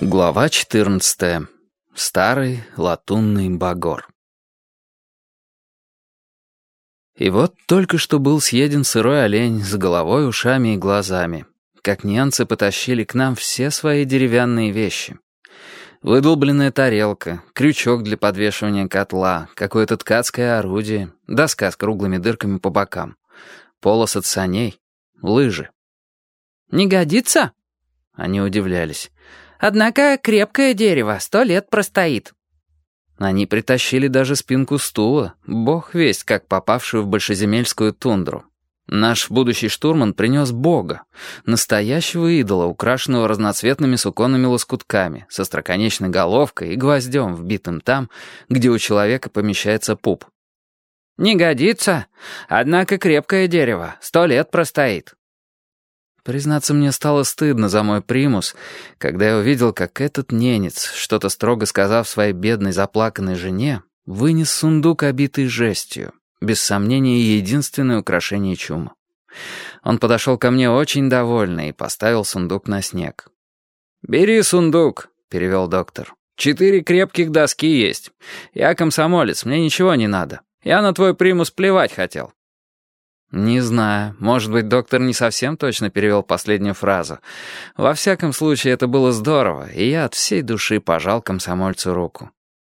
Глава 14. Старый латунный багор. И вот только что был съеден сырой олень с головой, ушами и глазами, как немцы потащили к нам все свои деревянные вещи. Выдолбленная тарелка, крючок для подвешивания котла, какое-то ткацкое орудие, доска с круглыми дырками по бокам, полос от саней, лыжи. «Не годится?» Они удивлялись. «Однако крепкое дерево 100 лет простоит». Они притащили даже спинку стула, бог весть, как попавшую в большеземельскую тундру. Наш будущий штурман принес бога, настоящего идола, украшенного разноцветными суконными лоскутками, со остроконечной головкой и гвоздем, вбитым там, где у человека помещается пуп. «Не годится. Однако крепкое дерево 100 лет простоит». Признаться, мне стало стыдно за мой примус, когда я увидел, как этот ненец, что-то строго сказав своей бедной заплаканной жене, вынес сундук, обитый жестью, без сомнения, единственное украшение чума. Он подошел ко мне очень довольный и поставил сундук на снег. «Бери сундук», — перевел доктор. 4 крепких доски есть. Я комсомолец, мне ничего не надо. Я на твой примус плевать хотел». Не знаю, может быть, доктор не совсем точно перевел последнюю фразу. Во всяком случае, это было здорово, и я от всей души пожал комсомольцу руку.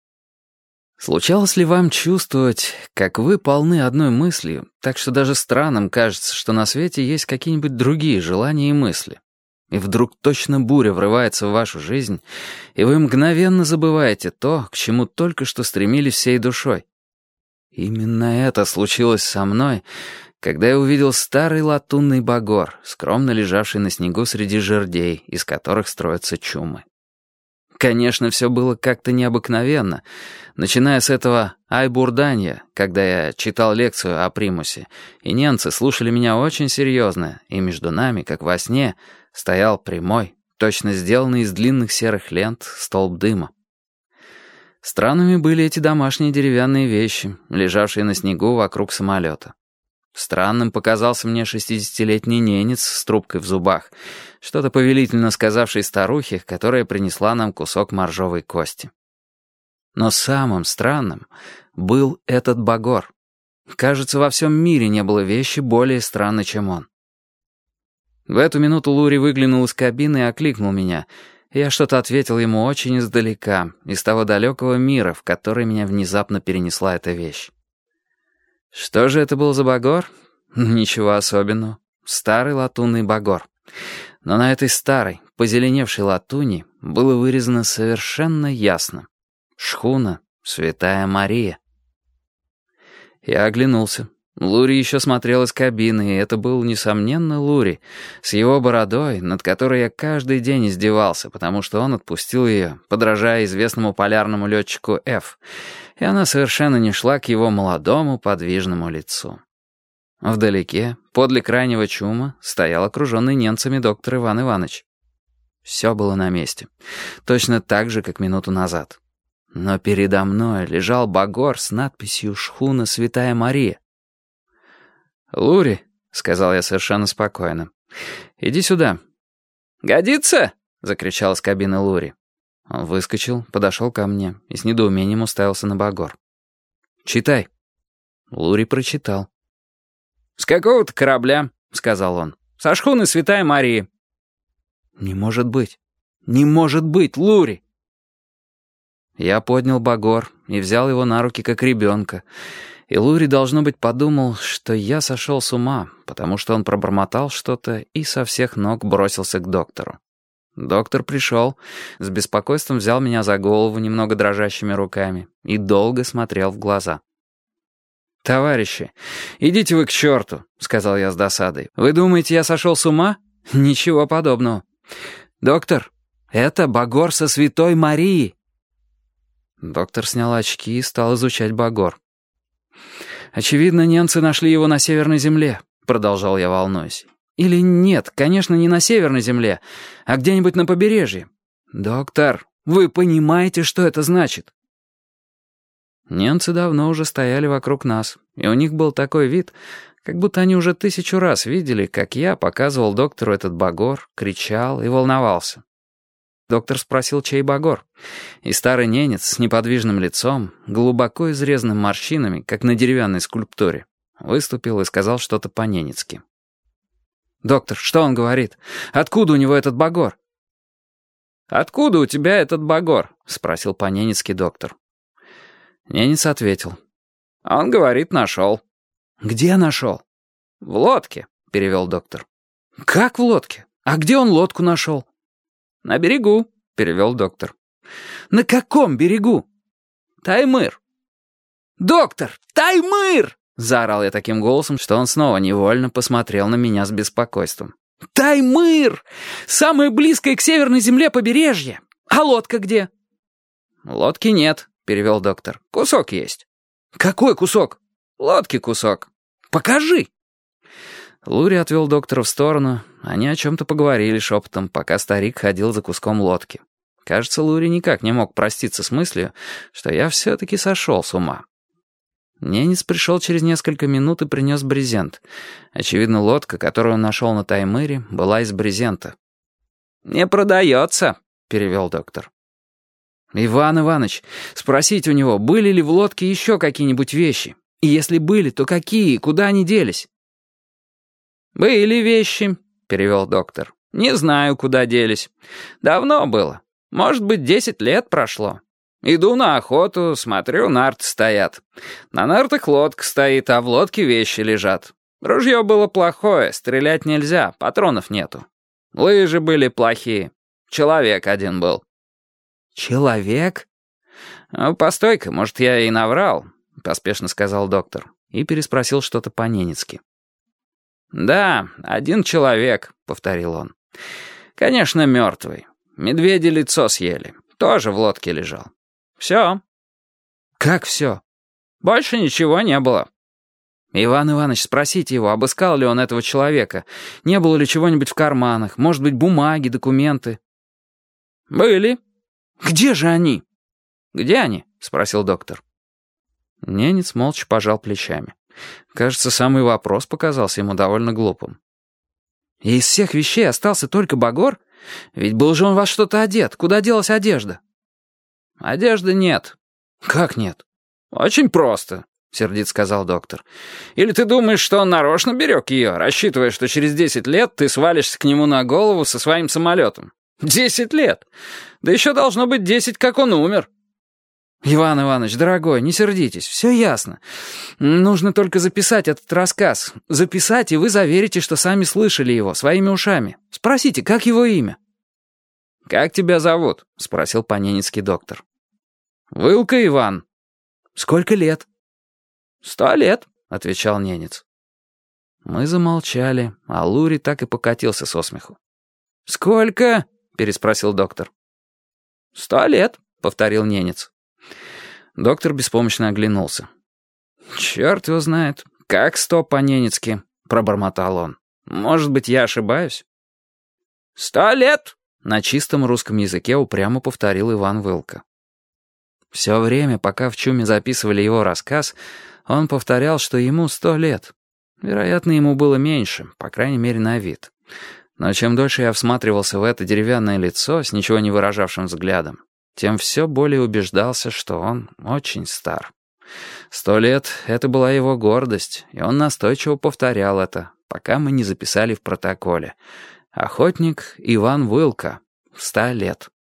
Случалось ли вам чувствовать, как вы полны одной мыслью, так что даже странным кажется, что на свете есть какие-нибудь другие желания и мысли? И вдруг точно буря врывается в вашу жизнь, и вы мгновенно забываете то, к чему только что стремились всей душой. Именно это случилось со мной, когда я увидел старый латунный багор, скромно лежавший на снегу среди жердей, из которых строятся чумы. Конечно, все было как-то необыкновенно, начиная с этого айбурданья, когда я читал лекцию о примусе, и немцы слушали меня очень серьезно, и между нами, как во сне, стоял прямой, точно сделанный из длинных серых лент, столб дыма. Странными были эти домашние деревянные вещи, лежавшие на снегу вокруг самолета. Странным показался мне 60-летний ненец с трубкой в зубах, что-то повелительно сказавший старухе, которая принесла нам кусок моржовой кости. Но самым странным был этот багор. Кажется, во всем мире не было вещи более странной, чем он. В эту минуту Лури выглянул из кабины и окликнул меня. Я что-то ответил ему очень издалека, из того далекого мира, в который меня внезапно перенесла эта вещь. Что же это был за багор? Ничего особенного. Старый латунный багор. Но на этой старой, позеленевшей латуни было вырезано совершенно ясно. Шхуна «Святая Мария». Я оглянулся. Лури еще смотрел из кабины, и это был, несомненно, Лури, с его бородой, над которой я каждый день издевался, потому что он отпустил ее, подражая известному полярному летчику Ф., и она совершенно не шла к его молодому подвижному лицу. Вдалеке, подле крайнего чума, стоял окруженный немцами доктор Иван Иванович. Все было на месте, точно так же, как минуту назад. Но передо мной лежал багор с надписью «Шхуна Святая Мария». «Лури», — сказал я совершенно спокойно, — «иди сюда». «Годится?» — закричал из кабины Лури. Он выскочил, подошел ко мне и с недоумением уставился на багор. «Читай». Лури прочитал. «С какого-то корабля», — сказал он, — «со шхуны Святая Мария». «Не может быть! Не может быть, Лури!» Я поднял багор и взял его на руки как ребенка, и Лури, должно быть, подумал, что я сошел с ума, потому что он пробормотал что-то и со всех ног бросился к доктору. Доктор пришел, с беспокойством взял меня за голову немного дрожащими руками и долго смотрел в глаза. «Товарищи, идите вы к черту», — сказал я с досадой. «Вы думаете, я сошел с ума? Ничего подобного. Доктор, это багор со Святой Марии». Доктор снял очки и стал изучать багор. «Очевидно, немцы нашли его на Северной земле», — продолжал я, волнуясь. «Или нет, конечно, не на Северной земле, а где-нибудь на побережье. Доктор, вы понимаете, что это значит?» Немцы давно уже стояли вокруг нас, и у них был такой вид, как будто они уже 1000 раз видели, как я показывал доктору этот багор, кричал и волновался. Доктор спросил, чей багор. И старый ненец с неподвижным лицом, глубоко изрезанным морщинами, как на деревянной скульптуре, выступил и сказал что-то по-ненецки. «Доктор, что он говорит? Откуда у него этот багор?» «Откуда у тебя этот багор?» — спросил по-ненецки доктор. Ненец ответил. «Он говорит, нашел». «Где нашел?» «В лодке», — перевел доктор. «Как в лодке? А где он лодку нашел?» «На берегу», — перевел доктор. «На каком берегу?» «Таймыр». «Доктор, Таймыр!» — заорал я таким голосом, что он снова невольно посмотрел на меня с беспокойством. «Таймыр! Самое близкое к северной земле побережье! А лодка где?» «Лодки нет», — перевел доктор. «Кусок есть». «Какой кусок?» «Лодки кусок». «Покажи!» Лури отвел доктора в сторону. Они о чем-то поговорили шепотом, пока старик ходил за куском лодки. Кажется, Лури никак не мог проститься с мыслью, что я все-таки сошел с ума. Ненец пришел через несколько минут и принес брезент. Очевидно, лодка, которую он нашел на Таймыре, была из брезента. «Не продается», — перевел доктор. «Иван Иванович, спросите у него, были ли в лодке еще какие-нибудь вещи? И если были, то какие, куда они делись?» «Были вещи», — перевел доктор. «Не знаю, куда делись. Давно было. Может быть, 10 лет прошло. Иду на охоту, смотрю, нарты стоят. На нартах лодка стоит, а в лодке вещи лежат. Ружье было плохое, стрелять нельзя, патронов нету. Лыжи были плохие. Человек один был». «Человек?» «Ну, постой-ка, может, я и наврал», — поспешно сказал доктор и переспросил что-то по-ненецки. «Да, один человек», — повторил он. «Конечно, мертвый. Медведи лицо съели. Тоже в лодке лежал. Все». «Как все?» «Больше ничего не было». «Иван Иванович, спросите его, обыскал ли он этого человека. Не было ли чего-нибудь в карманах? Может быть, бумаги, документы?» «Были». «Где же они?» «Где они?» — спросил доктор. Ненец молча пожал плечами. Кажется, самый вопрос показался ему довольно глупым. «И из всех вещей остался только багор? Ведь был же он во что-то одет. Куда делась одежда?» «Одежды нет». «Как нет?» «Очень просто», — сердито сказал доктор. «Или ты думаешь, что он нарочно берег ее, рассчитывая, что через 10 лет ты свалишься к нему на голову со своим самолетом? 10 лет! Да еще должно быть 10, как он умер». «Иван Иванович, дорогой, не сердитесь, все ясно. Нужно только записать этот рассказ. Записать, и вы заверите, что сами слышали его своими ушами. Спросите, как его имя?» «Как тебя зовут?» — спросил по-ненецки доктор. «Вылка Иван». «Сколько лет?» 100 лет», — отвечал ненец. Мы замолчали, а Лури так и покатился со смеху. «Сколько?» — переспросил доктор. 100 лет», — повторил ненец. Доктор беспомощно оглянулся. «Черт его знает, как 100 по-ненецки», — пробормотал он. «Может быть, я ошибаюсь?» 100 лет», — на чистом русском языке упрямо повторил Иван Вылка. Все время, пока в чуме записывали его рассказ, он повторял, что ему 100 лет. Вероятно, ему было меньше, по крайней мере, на вид. Но чем дольше я всматривался в это деревянное лицо с ничего не выражавшим взглядом, тем все более убеждался, что он очень стар. 100 лет — это была его гордость, и он настойчиво повторял это, пока мы не записали в протоколе. Охотник Иван Вылка, 100 лет.